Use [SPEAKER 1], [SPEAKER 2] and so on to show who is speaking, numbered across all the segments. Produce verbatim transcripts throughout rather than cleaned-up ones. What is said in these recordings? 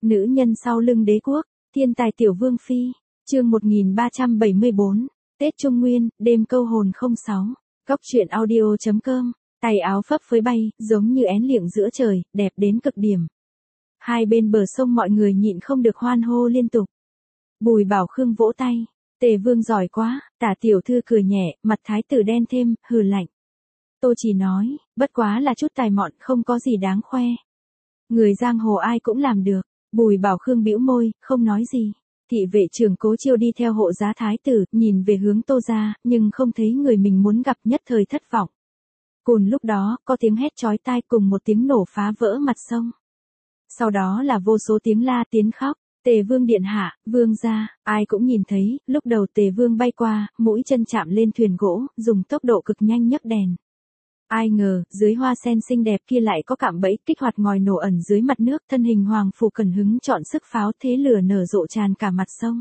[SPEAKER 1] Nữ nhân sau lưng đế quốc, thiên tài tiểu vương phi, chương một nghìn ba trăm bảy mươi bốn, Tết Trung Nguyên, đêm câu hồn không sáu, góc truyện audio.com, tay áo phấp phới bay, giống như én liệng giữa trời, đẹp đến cực điểm. Hai bên bờ sông mọi người nhịn không được hoan hô liên tục. Bùi Bảo Khương vỗ tay, Tề Vương giỏi quá, Tả tiểu thư cười nhẹ, mặt thái tử đen thêm, hừ lạnh. Tôi chỉ nói, bất quá là chút tài mọn, không có gì đáng khoe. Người giang hồ ai cũng làm được. Bùi Bảo Khương bĩu môi, không nói gì. Thị vệ trưởng Cố Chiêu đi theo hộ giá thái tử, nhìn về hướng Tô gia, nhưng không thấy người mình muốn gặp, nhất thời thất vọng. Cùng lúc đó, có tiếng hét chói tai cùng một tiếng nổ phá vỡ mặt sông. Sau đó là vô số tiếng la tiếng khóc. Tề Vương điện hạ, Vương gia, ai cũng nhìn thấy, lúc đầu Tề Vương bay qua, mũi chân chạm lên thuyền gỗ, dùng tốc độ cực nhanh nhấc đèn. Ai ngờ, dưới hoa sen xinh đẹp kia lại có cạm bẫy, kích hoạt ngòi nổ ẩn dưới mặt nước, thân hình Hoàng Phủ Cẩn hứng chọn sức pháo, thế lửa nở rộ tràn cả mặt sông.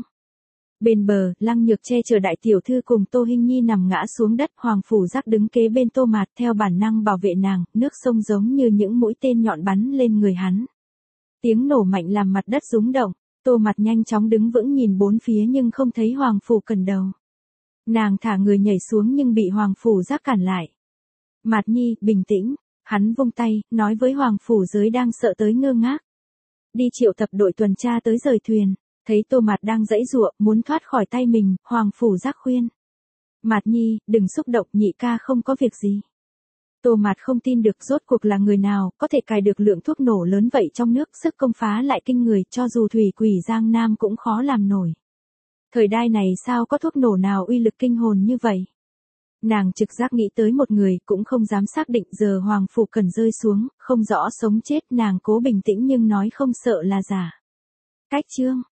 [SPEAKER 1] Bên bờ, Lăng Nhược che chở đại tiểu thư cùng Tô Hinh Nhi nằm ngã xuống đất, Hoàng Phủ Giác đứng kế bên Tô Mạt, theo bản năng bảo vệ nàng, nước sông giống như những mũi tên nhọn bắn lên người hắn. Tiếng nổ mạnh làm mặt đất rúng động, Tô Mạt nhanh chóng đứng vững nhìn bốn phía nhưng không thấy Hoàng Phủ Cẩn đâu. Nàng thả người nhảy xuống nhưng bị Hoàng Phủ Giác cản lại. Mạt Nhi, bình tĩnh, hắn vung tay, nói với Hoàng Phủ giới đang sợ tới ngơ ngác. Đi triệu tập đội tuần tra tới rời thuyền, thấy Tô Mạt đang giãy giụa, muốn thoát khỏi tay mình, Hoàng Phủ Giác khuyên. Mạt Nhi, đừng xúc động, nhị ca không có việc gì. Tô Mạt không tin được rốt cuộc là người nào, có thể cài được lượng thuốc nổ lớn vậy trong nước, sức công phá lại kinh người, cho dù thủy quỷ Giang Nam cũng khó làm nổi. Thời đại này sao có thuốc nổ nào uy lực kinh hồn như vậy? Nàng trực giác nghĩ tới một người, cũng không dám xác định, giờ Hoàng Phủ Cẩn rơi xuống, không rõ sống chết, nàng cố bình tĩnh nhưng nói không sợ là giả. Cách chương,